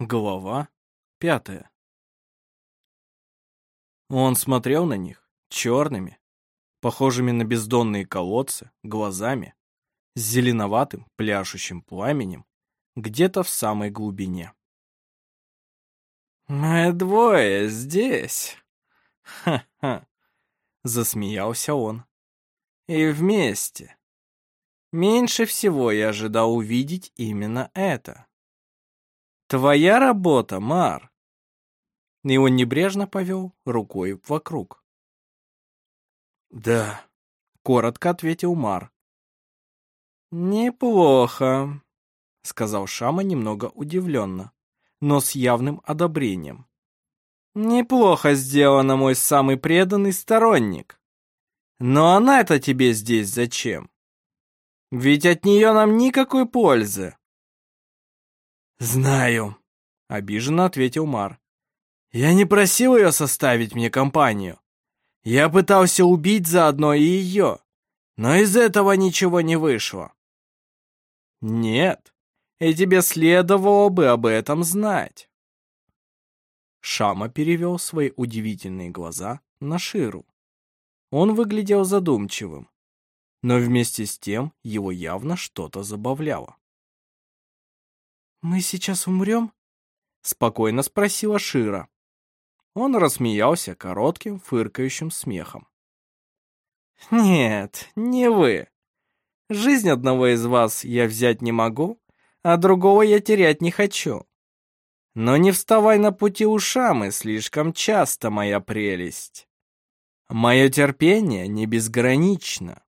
Глава 5. Он смотрел на них черными, похожими на бездонные колодцы, глазами, с зеленоватым пляшущим пламенем где-то в самой глубине. «Мы двое здесь!» «Ха-ха!» — засмеялся он. «И вместе. Меньше всего я ожидал увидеть именно это. Твоя работа, Мар!» И он небрежно повел рукой вокруг. «Да», — коротко ответил Мар. «Неплохо», — сказал Шама немного удивленно, но с явным одобрением. «Неплохо сделано, мой самый преданный сторонник. Но она-то тебе здесь зачем? Ведь от нее нам никакой пользы». «Знаю», — обиженно ответил Мар. «Я не просил ее составить мне компанию. Я пытался убить заодно и ее, но из этого ничего не вышло». «Нет, и тебе следовало бы об этом знать». Шама перевел свои удивительные глаза на Ширу. Он выглядел задумчивым, но вместе с тем его явно что-то забавляло. «Мы сейчас умрем?» — спокойно спросила Шира. Он рассмеялся коротким, фыркающим смехом. «Нет, не вы. Жизнь одного из вас я взять не могу, а другого я терять не хочу. Но не вставай на пути у Шамы слишком часто, моя прелесть. Мое терпение не безгранично».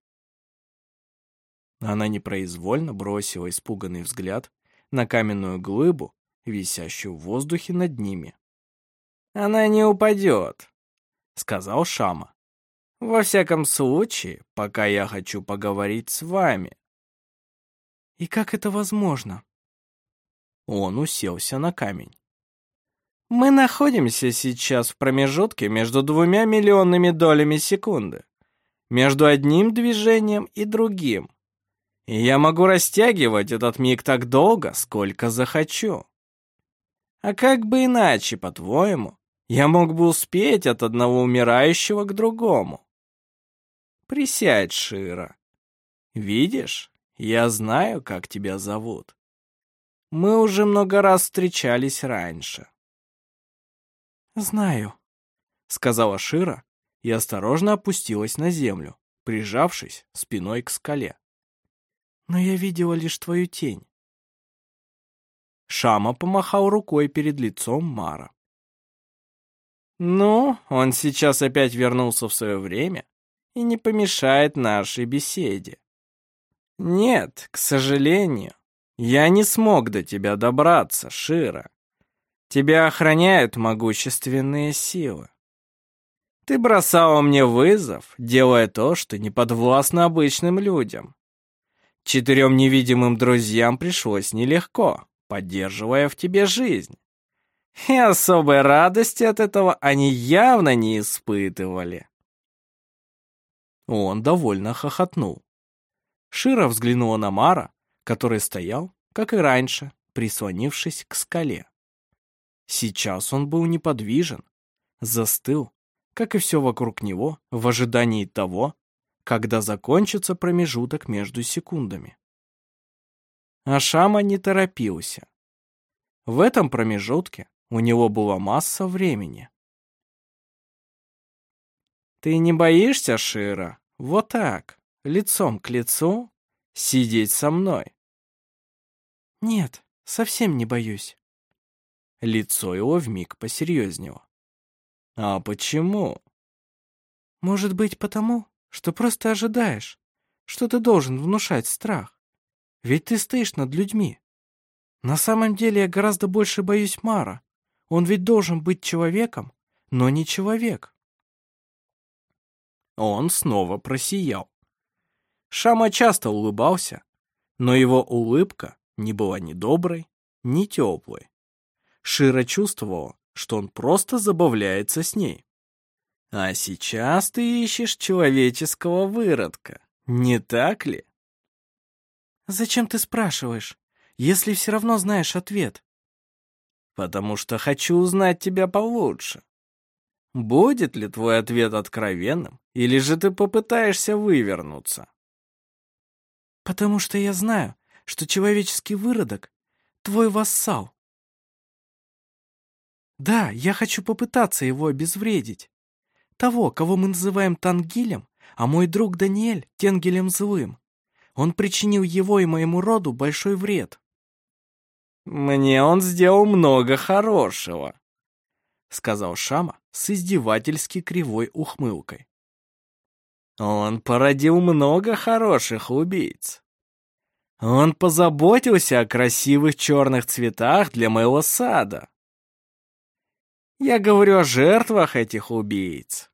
Она непроизвольно бросила испуганный взгляд на каменную глыбу, висящую в воздухе над ними. «Она не упадет», — сказал Шама. «Во всяком случае, пока я хочу поговорить с вами». «И как это возможно?» Он уселся на камень. «Мы находимся сейчас в промежутке между 2 миллионными долями секунды, между одним движением и другим. И я могу растягивать этот миг так долго, сколько захочу. А как бы иначе, по-твоему, я мог бы успеть от одного умирающего к другому? Присядь, Шира. Видишь, я знаю, как тебя зовут. Мы уже много раз встречались раньше». «Знаю», — сказала Шира и осторожно опустилась на землю, прижавшись спиной к скале. «Но я видела лишь твою тень». Шама помахал рукой перед лицом Мара. «Ну, он сейчас опять вернулся в свое время и не помешает нашей беседе. Нет, к сожалению, я не смог до тебя добраться, Шира. Тебя охраняют могущественные силы. Ты бросала мне вызов, делая то, что не подвластно обычным людям. 4 невидимым друзьям пришлось нелегко, поддерживая в тебе жизнь. И особой радости от этого они явно не испытывали». Он довольно хохотнул. Шира взглянула на Мара, который стоял, как и раньше, прислонившись к скале. Сейчас он был неподвижен, застыл, как и все вокруг него, в ожидании того, когда закончится промежуток между секундами. А Шама не торопился. В этом промежутке у него была масса времени. «Ты не боишься, Шира, вот так, лицом к лицу, сидеть со мной?» «Нет, совсем не боюсь». Лицо его вмиг посерьезнело. «А почему?» «Может быть, потому, что просто ожидаешь, что ты должен внушать страх. Ведь ты стоишь над людьми. На самом деле я гораздо больше боюсь Мара. Он ведь должен быть человеком, но не человек». Он снова просиял. Шама часто улыбался, но его улыбка не была ни доброй, ни теплой. Шира чувствовала, что он просто забавляется с ней. «А сейчас ты ищешь человеческого выродка, не так ли?» «Зачем ты спрашиваешь, если все равно знаешь ответ?» потому что хочу узнать тебя получше. Будет ли твой ответ откровенным, или же ты попытаешься вывернуться? Потому что я знаю, что человеческий выродок — твой вассал. Да, я хочу попытаться его обезвредить. Того, кого мы называем Тангилем, а мой друг Даниэль — Тенгелем Злым. Он причинил его и моему роду большой вред. Мне он сделал много хорошего, сказал Шама с издевательски кривой ухмылкой. Он породил много хороших убийц. Он позаботился о красивых черных цветах для моего сада. Я говорю о жертвах этих убийц.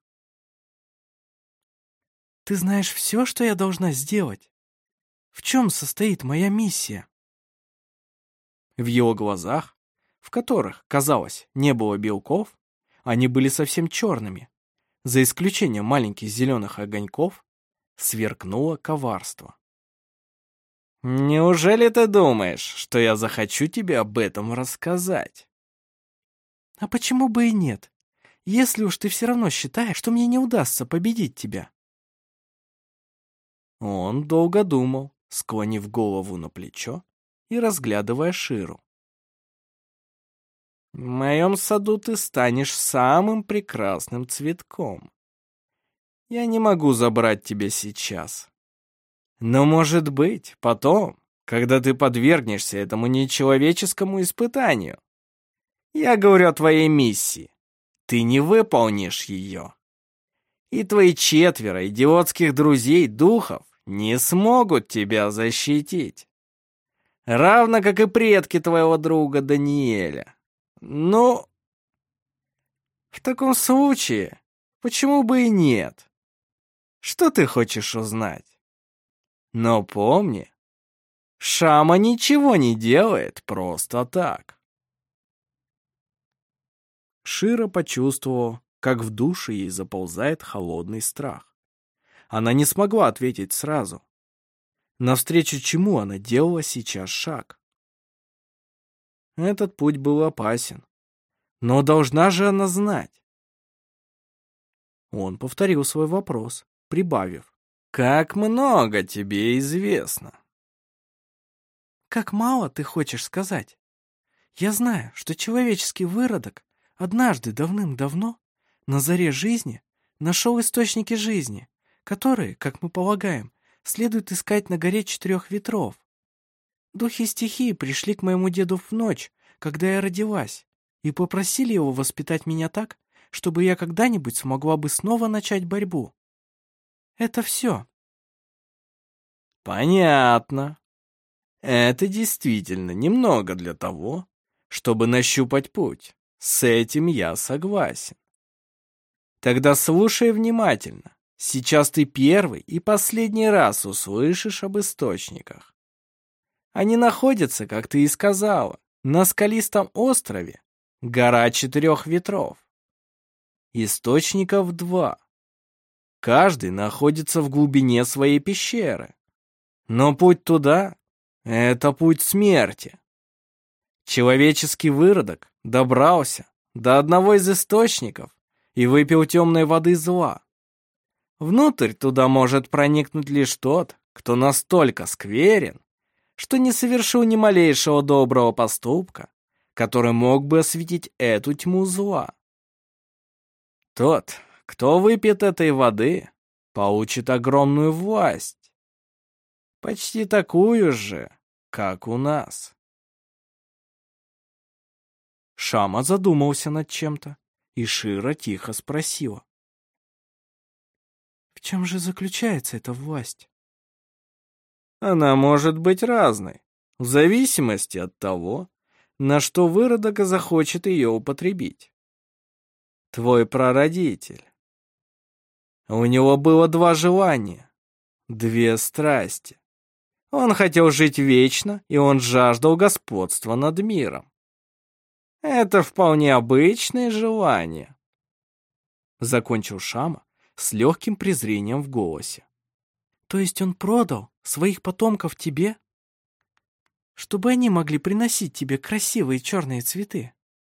Ты знаешь все, что я должна сделать? В чем состоит моя миссия? В его глазах, в которых, казалось, не было белков, они были совсем черными, за исключением маленьких зеленых огоньков, сверкнуло коварство. «Неужели ты думаешь, что я захочу тебе об этом рассказать?» А почему бы и нет, если уж ты все равно считаешь, что мне не удастся победить тебя? Он долго думал, склонив голову на плечо и разглядывая Ширу. «В моем саду ты станешь самым прекрасным цветком. Я не могу забрать тебя сейчас. Но, может быть, потом, когда ты подвергнешься этому нечеловеческому испытанию. Я говорю о твоей миссии. Ты не выполнишь ее. И твои 4 идиотских друзей-духов не смогут тебя защитить. Равно как и предки твоего друга Даниэля. Ну, в таком случае, почему бы и нет? Что ты хочешь узнать? Но помни, Шама ничего не делает просто так. Шира почувствовала, как в душе ей заползает холодный страх. Она не смогла ответить сразу. Навстречу чему она делала сейчас шаг? Этот путь был опасен. Но должна же она знать. Он повторил свой вопрос, прибавив. «Как много тебе известно?» Как мало ты хочешь сказать? Я знаю, что человеческий выродок однажды давным-давно, на заре жизни, нашел источники жизни, которые, как мы полагаем, следует искать на горе 4 ветров. Духи стихии пришли к моему деду в ночь, когда я родилась, и попросили его воспитать меня так, чтобы я когда-нибудь смогла бы снова начать борьбу. Это все. Понятно. Это действительно немного для того, чтобы нащупать путь. С этим я согласен. Тогда слушай внимательно. Сейчас ты первый и последний раз услышишь об источниках. Они находятся, как ты и сказала, на скалистом острове, гора 4 ветров. Источников 2. Каждый находится в глубине своей пещеры. Но путь туда — это путь смерти. Человеческий выродок добрался до одного из источников и выпил темной воды зла. Внутрь туда может проникнуть лишь тот, кто настолько скверен, что не совершил ни малейшего доброго поступка, который мог бы осветить эту тьму зла. Тот, кто выпьет этой воды, получит огромную власть. Почти такую же, как у нас. Шама задумался над чем-то, и Шира тихо спросила. В чем же заключается эта власть? Она может быть разной, в зависимости от того, на что выродок захочет ее употребить. Твой прародитель. У него было 2 желания, 2 страсти. Он хотел жить вечно, и он жаждал господства над миром. Это вполне обычное желание. Закончил Шама с легким презрением в голосе. То есть он продал своих потомков тебе, чтобы они могли приносить тебе красивые черные цветы?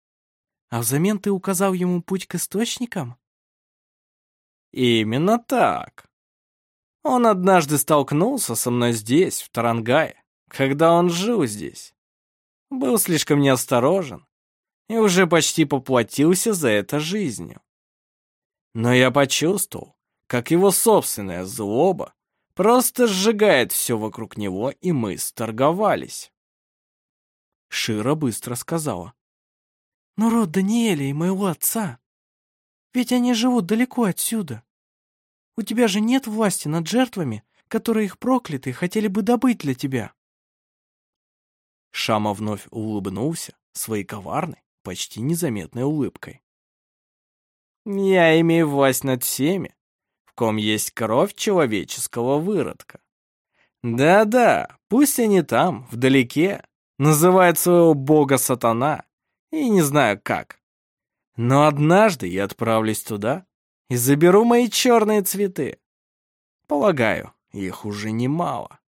А взамен ты указал ему путь к источникам? Именно так. Он однажды столкнулся со мной здесь, в Тарангае, когда он жил здесь. Был слишком неосторожен и уже почти поплатился за это жизнью. Но я почувствовал, как его собственная злоба просто сжигает все вокруг него, и мы сторговались. Шира быстро сказала. Но род Даниэля и моего отца, ведь они живут далеко отсюда. У тебя же нет власти над жертвами, которые их проклятые хотели бы добыть для тебя. Шама вновь улыбнулся своей коварной, почти незаметной улыбкой. Я имею власть над всеми, в ком есть кровь человеческого выродка. Да-да, пусть они там, вдалеке, называют своего бога сатана, и не знаю как. Но однажды я отправлюсь туда и заберу мои черные цветы. Полагаю, их уже немало.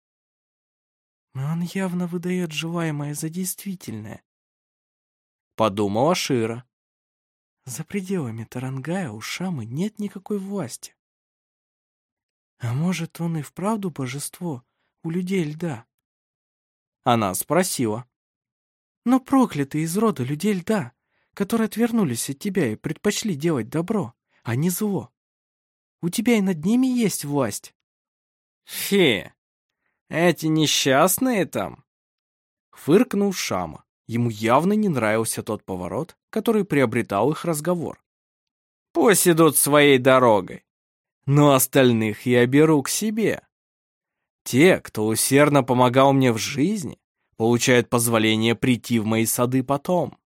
Он явно выдает желаемое за действительное, Подумала Шира. За пределами Тарангая у Шамы нет никакой власти. А может, он и вправду божество у людей льда? Она спросила. Но проклятые из рода людей льда, которые отвернулись от тебя и предпочли делать добро, а не зло. У тебя и над ними есть власть. Фи, эти несчастные там. Фыркнул Шама. Ему явно не нравился тот поворот, который приобретал их разговор. Пусть идут своей дорогой, но остальных я беру к себе. Те, кто усердно помогал мне в жизни, получают позволение прийти в мои сады потом.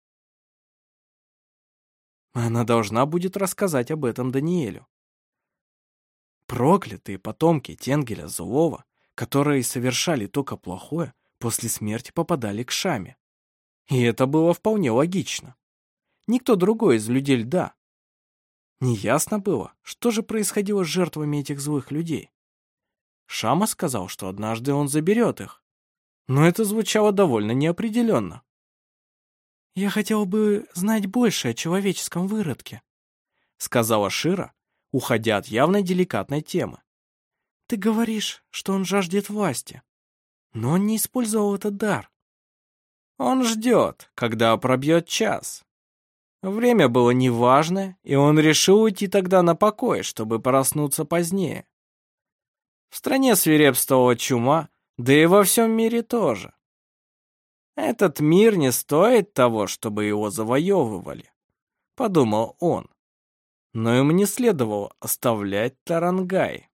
Она должна будет рассказать об этом Даниэлю. Проклятые потомки Тенгеля Злого, которые совершали только плохое, после смерти попадали к Шаме. И это было вполне логично. Никто другой из людей льда. Неясно было, что же происходило с жертвами этих злых людей. Шама сказал, что однажды он заберет их, но это звучало довольно неопределенно. «Я хотела бы знать больше о человеческом выродке», — сказала Шира, уходя от явно деликатной темы. «Ты говоришь, что он жаждет власти, но он не использовал этот дар. Он ждет, когда пробьет час. Время было неважное, и он решил уйти тогда на покой, чтобы проснуться позднее. В стране свирепствовала чума, да и во всем мире тоже. Этот мир не стоит того, чтобы его завоевывали, подумал он. Но им не следовало оставлять Тарангай.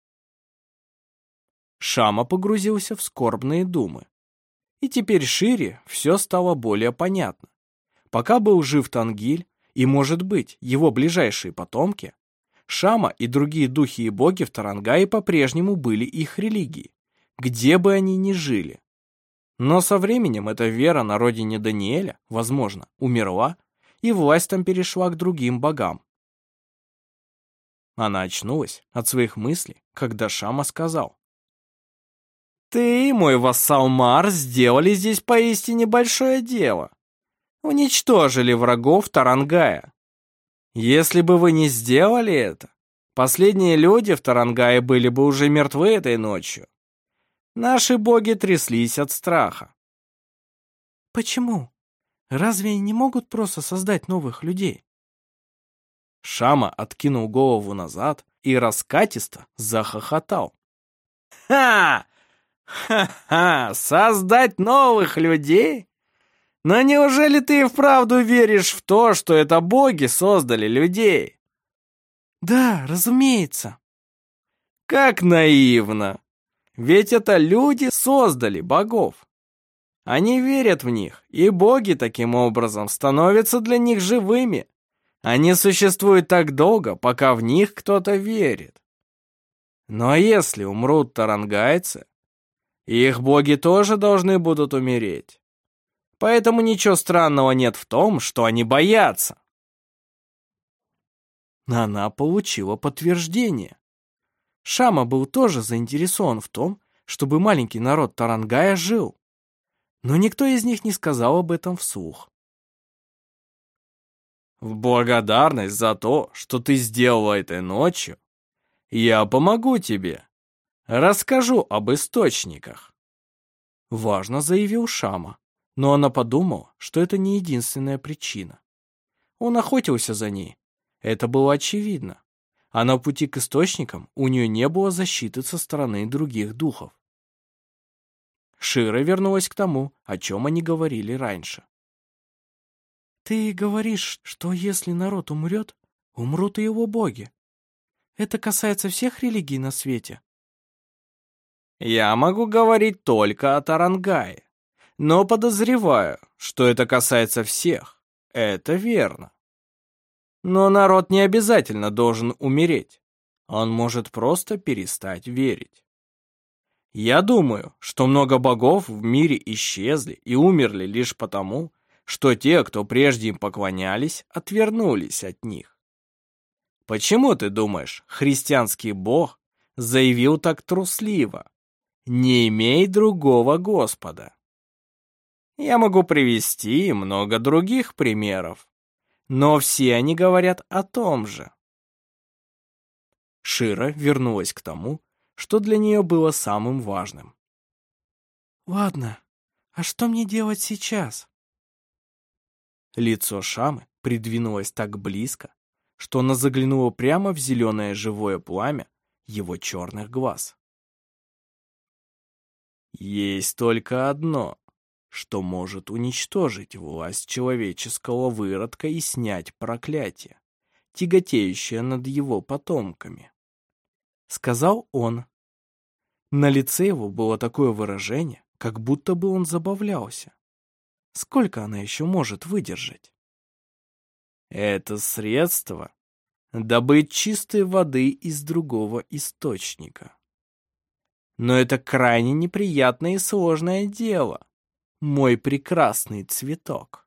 Шама погрузился в скорбные думы. И теперь Шире все стало более понятно. Пока был жив Тангиль и, может быть, его ближайшие потомки, Шама и другие духи и боги в Тарангае по-прежнему были их религией, где бы они ни жили. Но со временем эта вера на родине Даниэля, возможно, умерла, и власть там перешла к другим богам. Она очнулась от своих мыслей, когда Шама сказал: «Ты, мой вассал Мар, сделали здесь поистине большое дело. Уничтожили врагов Тарангая. Если бы вы не сделали это, последние люди в Тарангае были бы уже мертвы этой ночью. Наши боги тряслись от страха». «Почему? Разве они не могут просто создать новых людей?» Шама откинул голову назад и раскатисто захохотал. «Ха! Ха-ха! Создать новых людей? Но неужели ты и вправду веришь в то, что это боги создали людей?» «Да, разумеется». «Как наивно! Ведь это люди создали богов. Они верят в них, и боги таким образом становятся для них живыми. Они существуют так долго, пока в них кто-то верит. Но если умрут тарангайцы, их боги тоже должны будут умереть. Поэтому ничего странного нет в том, что они боятся». Она получила подтверждение. Шама был тоже заинтересован в том, чтобы маленький народ Тарангая жил. Но никто из них не сказал об этом вслух. В благодарность за то, что ты сделала этой ночью, я помогу тебе. Расскажу об источниках. Важно заявил Шама, но она подумала, что это не единственная причина. Он охотился за ней. Это было очевидно. А на пути к источникам у нее не было защиты со стороны других духов. Шира вернулась к тому, о чем они говорили раньше. «Ты говоришь, что если народ умрет, умрут и его боги. Это касается всех религий на свете». Я могу говорить только о Тарангае, но подозреваю, что это касается всех. Это верно. Но народ не обязательно должен умереть. Он может просто перестать верить. Я думаю, что много богов в мире исчезли и умерли лишь потому, что те, кто прежде им поклонялись, отвернулись от них. Почему, ты думаешь, христианский бог заявил так трусливо: «Не имей другого Господа»? Я могу привести много других примеров, но все они говорят о том же. Шира вернулась к тому, что для нее было самым важным. «Ладно, а что мне делать сейчас?» Лицо Шамы придвинулось так близко, что она заглянула прямо в зеленое живое пламя его черных глаз. Есть только одно, что может уничтожить власть человеческого выродка и снять проклятие, тяготеющее над его потомками, — сказал он. На лице его было такое выражение, как будто бы он забавлялся. Сколько она еще может выдержать? Это средство — добыть чистой воды из другого источника. Но это крайне неприятное и сложное дело, мой прекрасный цветок.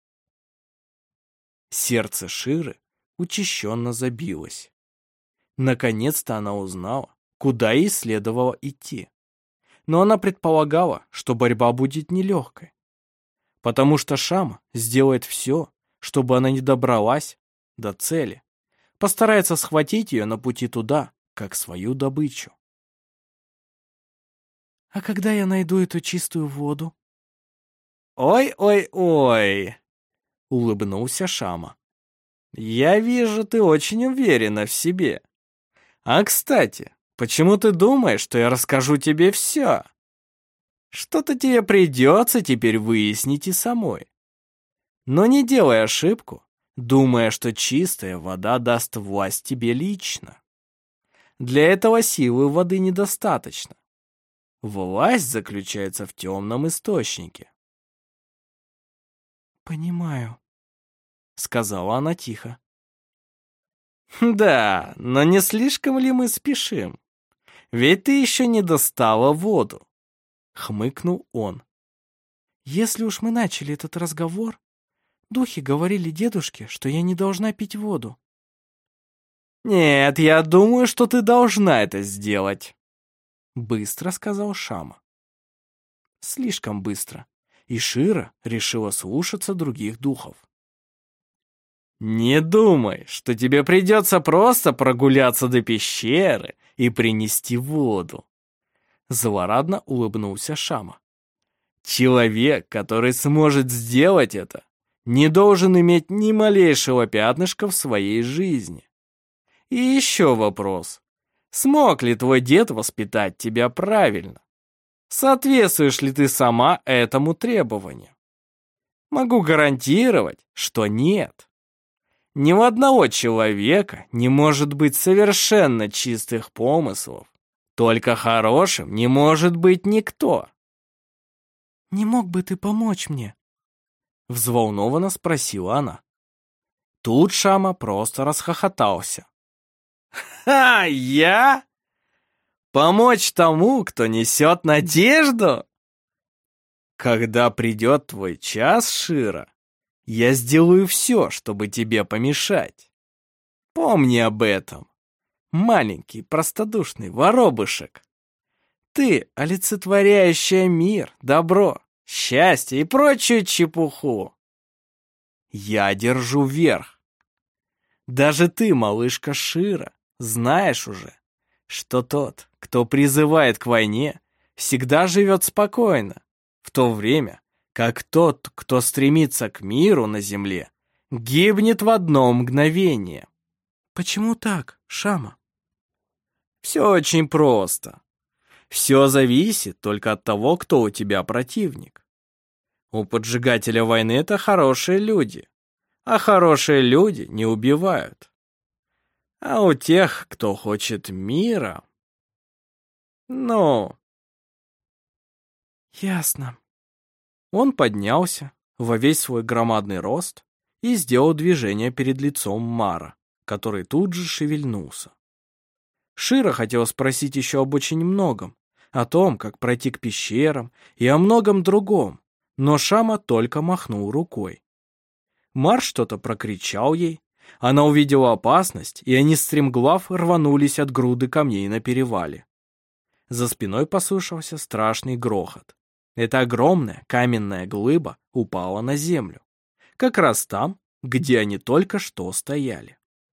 Сердце Ширы учащенно забилось. Наконец-то она узнала, куда ей следовало идти. Но она предполагала, что борьба будет нелегкой, потому что Шама сделает все, чтобы она не добралась до цели, постарается схватить ее на пути туда, как свою добычу. «А когда я найду эту чистую воду?» «Ой-ой-ой!» — улыбнулся Шама. «Я вижу, ты очень уверена в себе. А, кстати, почему ты думаешь, что я расскажу тебе все? Что-то тебе придется теперь выяснить и самой. Но не делай ошибку, думая, что чистая вода даст власть тебе лично. Для этого силы воды недостаточно. Власть заключается в темном источнике». «Понимаю», — сказала она тихо. «Да, но не слишком ли мы спешим? Ведь ты еще не достала воду», — хмыкнул он. «Если уж мы начали этот разговор, духи говорили дедушке, что я не должна пить воду». «Нет, я думаю, что ты должна это сделать», — быстро сказал Шама. Слишком быстро, и Шира решила слушаться других духов. «Не думай, что тебе придется просто прогуляться до пещеры и принести воду», — злорадно улыбнулся Шама. «Человек, который сможет сделать это, не должен иметь ни малейшего пятнышка в своей жизни. И еще вопрос. Смог ли твой дед воспитать тебя правильно? Соответствуешь ли ты сама этому требованию? Могу гарантировать, что нет. Ни у одного человека не может быть совершенно чистых помыслов. Только хорошим не может быть никто». «Не мог бы ты помочь мне?» — взволнованно спросила она. Тут Шама просто расхохотался. «Ха, я? Помочь тому, кто несет надежду? Когда придет твой час, Шира, я сделаю все, чтобы тебе помешать. Помни об этом, маленький простодушный воробышек. Ты, олицетворяющая мир, добро, счастье и прочую чепуху. Я держу верх, Даже ты, малышка Шира, знаешь уже, что тот, кто призывает к войне, всегда живет спокойно, в то время как тот, кто стремится к миру на земле, гибнет в одно мгновение. Почему так, Шама? Все очень просто. Все зависит только от того, кто у тебя противник. У поджигателя войны это хорошие люди, а хорошие люди не убивают. А у тех, кто хочет мира... Ну... Ясно. Он поднялся во весь свой громадный рост и сделал движение перед лицом Мара, который тут же шевельнулся. Шира хотела спросить еще об очень многом, о том, как пройти к пещерам и о многом другом, но Шама только махнул рукой. Мар что-то прокричал ей, она увидела опасность, и они стремглав рванулись от груды камней на перевале. За спиной послышался страшный грохот. Эта огромная каменная глыба упала на землю, как раз там, где они только что стояли.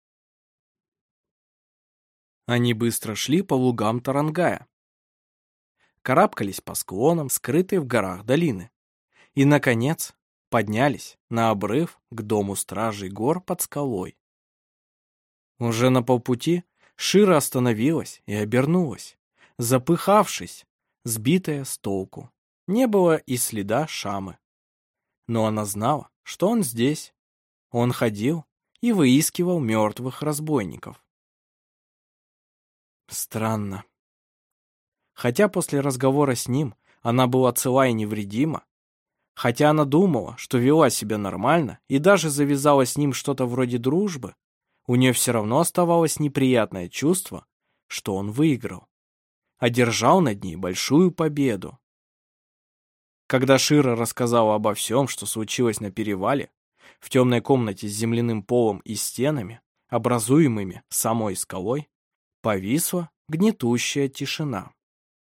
Они быстро шли по лугам Тарангая, карабкались по склонам, скрытой в горах долины, и, наконец, поднялись на обрыв к дому стражей гор под скалой. Уже на полпути Шира остановилась и обернулась, запыхавшись, сбитая с толку. Не было и следа Шамы. Но она знала, что он здесь. Он ходил и выискивал мертвых разбойников. Странно. Хотя после разговора с ним она была цела и невредима, хотя она думала, что вела себя нормально и даже завязала с ним что-то вроде дружбы, у нее все равно оставалось неприятное чувство, что он выиграл, одержал над ней большую победу. Когда Шира рассказала обо всем, что случилось на перевале, в темной комнате с земляным полом и стенами, образуемыми самой скалой, повисла гнетущая тишина.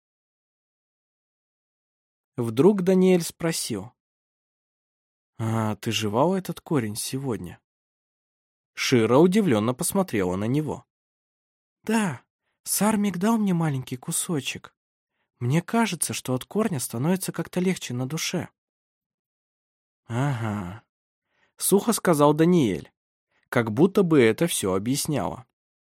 Вдруг Даниэль спросил: «А ты жевал этот корень сегодня?» Шира удивленно посмотрела на него. Да, Сармик дал мне маленький кусочек. Мне кажется, что от корня становится как-то легче на душе. Ага, сухо сказал Даниэль, как будто бы это все объясняло.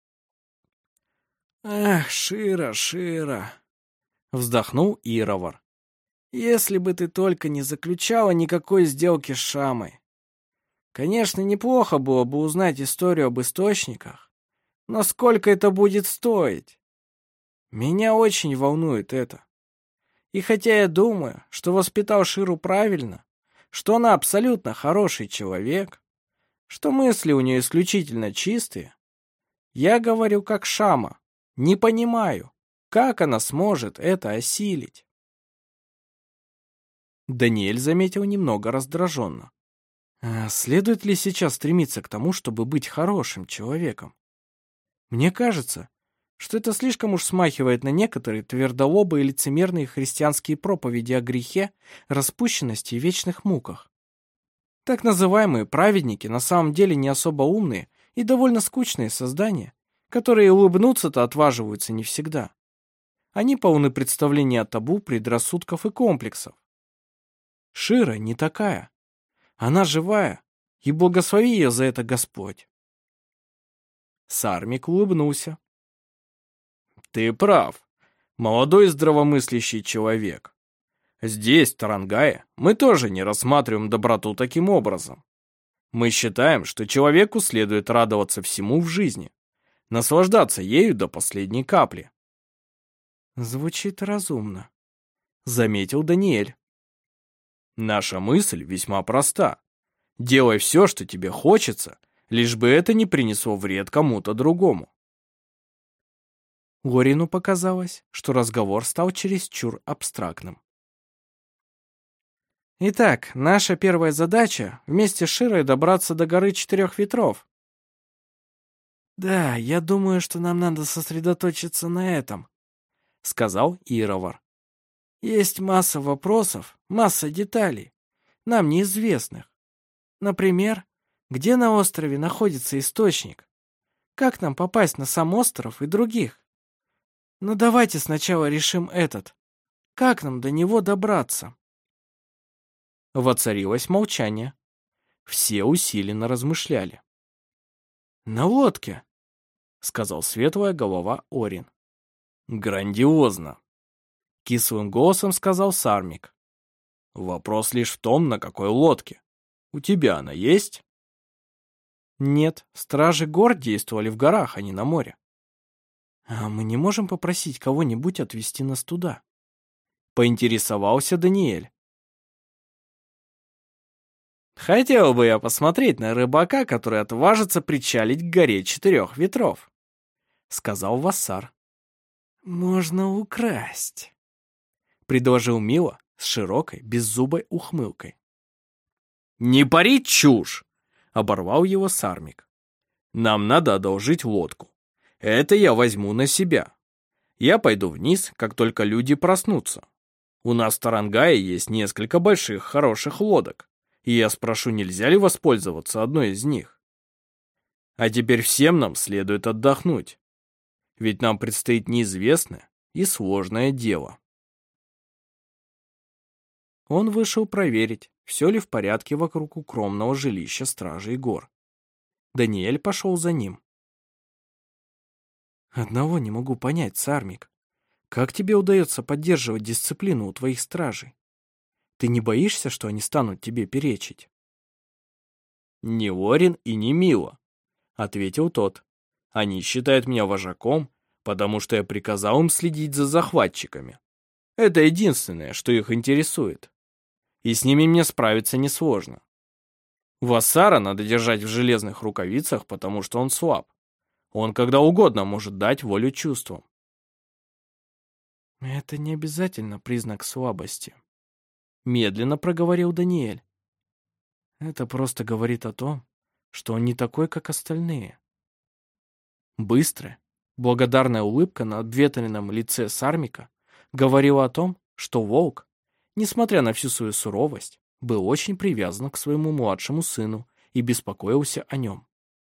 Эх, Шира, Шира, вздохнул Ировар. Если бы ты только не заключала никакой сделки с Шамой. Конечно, неплохо было бы узнать историю об источниках, но сколько это будет стоить? Меня очень волнует это. И хотя я думаю, что воспитал Ширу правильно, что она абсолютно хороший человек, что мысли у нее исключительно чистые, я говорю как Шама, не понимаю, как она сможет это осилить. Даниэль заметил немного раздраженно. Следует ли сейчас стремиться к тому, чтобы быть хорошим человеком? Мне кажется, что это слишком уж смахивает на некоторые твердолобые лицемерные христианские проповеди о грехе, распущенности и вечных муках. Так называемые праведники на самом деле не особо умные и довольно скучные создания, которые улыбнуться-то отваживаются не всегда. Они полны представлений о табу, предрассудков и комплексов. Шира не такая. Она живая, и благослови ее за это Господь. Сармик улыбнулся. Ты прав, молодой здравомыслящий человек. Здесь, в Тарангае, мы тоже не рассматриваем доброту таким образом. Мы считаем, что человеку следует радоваться всему в жизни, наслаждаться ею до последней капли. Звучит разумно, заметил Даниэль. Наша мысль весьма проста. Делай все, что тебе хочется, лишь бы это не принесло вред кому-то другому. Лорину показалось, что разговор стал чересчур абстрактным. Итак, наша первая задача — вместе с Широй добраться до горы Четырех Ветров. Да, я думаю, что нам надо сосредоточиться на этом, — сказал Ировар. Есть масса вопросов, масса деталей, нам неизвестных. Например, где на острове находится источник, Как нам попасть на сам остров и других? Но давайте сначала решим этот. Как нам до него добраться?» Воцарилось молчание. Все усиленно размышляли. «На лодке», — сказал светлая голова Орин. «Грандиозно», — кислым голосом сказал Сармик. «Вопрос лишь в том, на какой лодке. У тебя она есть?» «Нет, стражи гор действовали в горах, а не на море». «А мы не можем попросить кого-нибудь отвезти нас туда?» — поинтересовался Даниэль. «Хотел бы я посмотреть на рыбака, который отважится причалить к горе 4 ветров», — сказал Вассар. «Можно украсть», — предложил Мила с широкой, беззубой ухмылкой. «Не пари чушь!» — оборвал его Сармик. «Нам надо одолжить лодку. Это я возьму на себя. Я пойду вниз, как только люди проснутся. У нас в Тарангае есть несколько больших хороших лодок, и я спрошу, нельзя ли воспользоваться одной из них. А теперь всем нам следует отдохнуть, ведь нам предстоит неизвестное и сложное дело». Он вышел проверить, все ли в порядке вокруг укромного жилища стражей гор. Даниэль пошел за ним. «Одного не могу понять, Сармик. Как тебе удается поддерживать дисциплину у твоих стражей? Ты не боишься, что они станут тебе перечить?» «Не Орин и не Мила», — ответил тот. «Они считают меня вожаком, потому что я приказал им следить за захватчиками. Это единственное, что их интересует. И с ними мне справиться несложно. Вассара надо держать в железных рукавицах, потому что он слаб. Он когда угодно может дать волю чувствам». «Это не обязательно признак слабости», — медленно проговорил Даниэль. «Это просто говорит о том, что он не такой, как остальные». Быстрая, благодарная улыбка на обветренном лице Сармика говорила о том, что волк, несмотря на всю свою суровость, был очень привязан к своему младшему сыну и беспокоился о нем.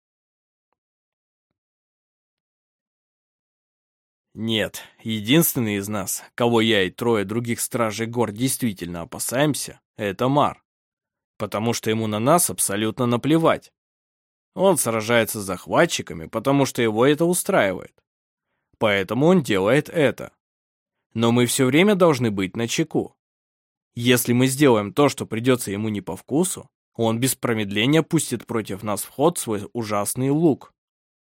«Нет, единственный из нас, кого я и 3 других стражей гор действительно опасаемся, это Мар, потому что ему на нас абсолютно наплевать. Он сражается с захватчиками, потому что его это устраивает. Поэтому он делает это. Но мы все время должны быть начеку. Если мы сделаем то, что придется ему не по вкусу, он без промедления пустит против нас в ход свой ужасный лук».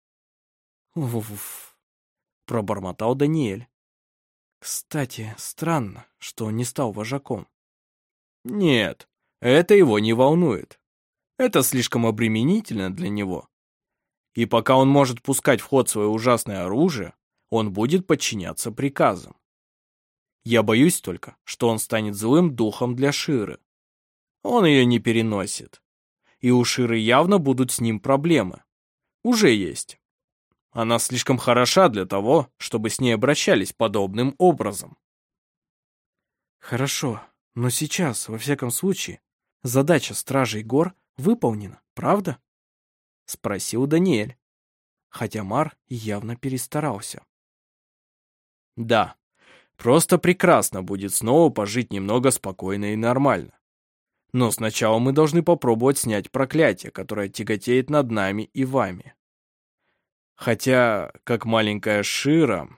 «Уф», — пробормотал Даниэль. «Кстати, странно, что он не стал вожаком». «Нет, это его не волнует. Это слишком обременительно для него. И пока он может пускать в ход свое ужасное оружие, он будет подчиняться приказам. Я боюсь только, что он станет злым духом для Ширы. Он ее не переносит. И у Ширы явно будут с ним проблемы. Уже есть. Она слишком хороша для того, чтобы с ней обращались подобным образом». «Хорошо, но сейчас, во всяком случае, задача стражей гор выполнена, правда?» — спросил Даниэль, хотя Мар явно перестарался. «Да, просто прекрасно будет снова пожить немного спокойно и нормально. Но сначала мы должны попробовать снять проклятие, которое тяготеет над нами и вами. Хотя, как маленькая Шира...»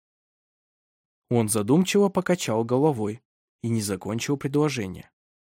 Он задумчиво покачал головой и не закончил предложение.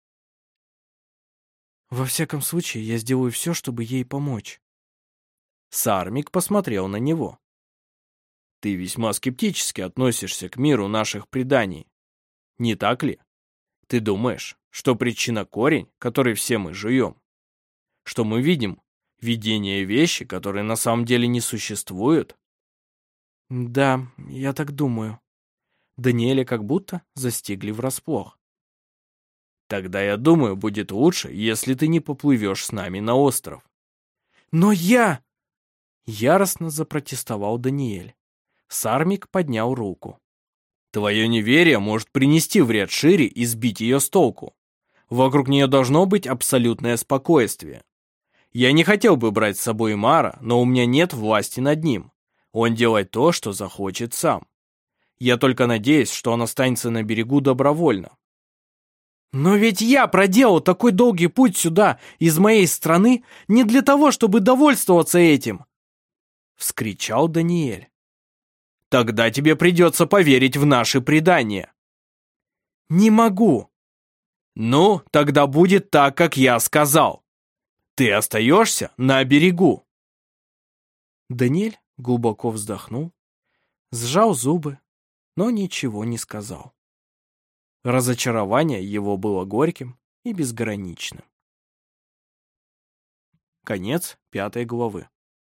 «Во всяком случае, я сделаю все, чтобы ей помочь». Сармик посмотрел на него. «Ты весьма скептически относишься к миру наших преданий. Не так ли? Ты думаешь, что причина корень, который все мы жуем? Что мы видим видение вещи, которые на самом деле не существуют?» «Да, я так думаю». Даниэля как будто застигли врасплох. «Тогда, я думаю, будет лучше, если ты не поплывешь с нами на остров». «Но я...» Яростно запротестовал Даниэль. Сармик поднял руку. «Твое неверие может принести вред Шире и сбить ее с толку. Вокруг нее должно быть абсолютное спокойствие. Я не хотел бы брать с собой Мара, но у меня нет власти над ним. Он делает то, что захочет сам. Я только надеюсь, что он останется на берегу добровольно. Но ведь я проделал такой долгий путь сюда, из моей страны, не для того, чтобы довольствоваться этим!» — вскричал Даниэль. «Тогда тебе придется поверить в наши предания». «Не могу!» «Ну, тогда будет так, как я сказал. Ты остаешься на берегу». Даниэль глубоко вздохнул, сжал зубы, но ничего не сказал. Разочарование его было горьким и безграничным. Конец 5 главы.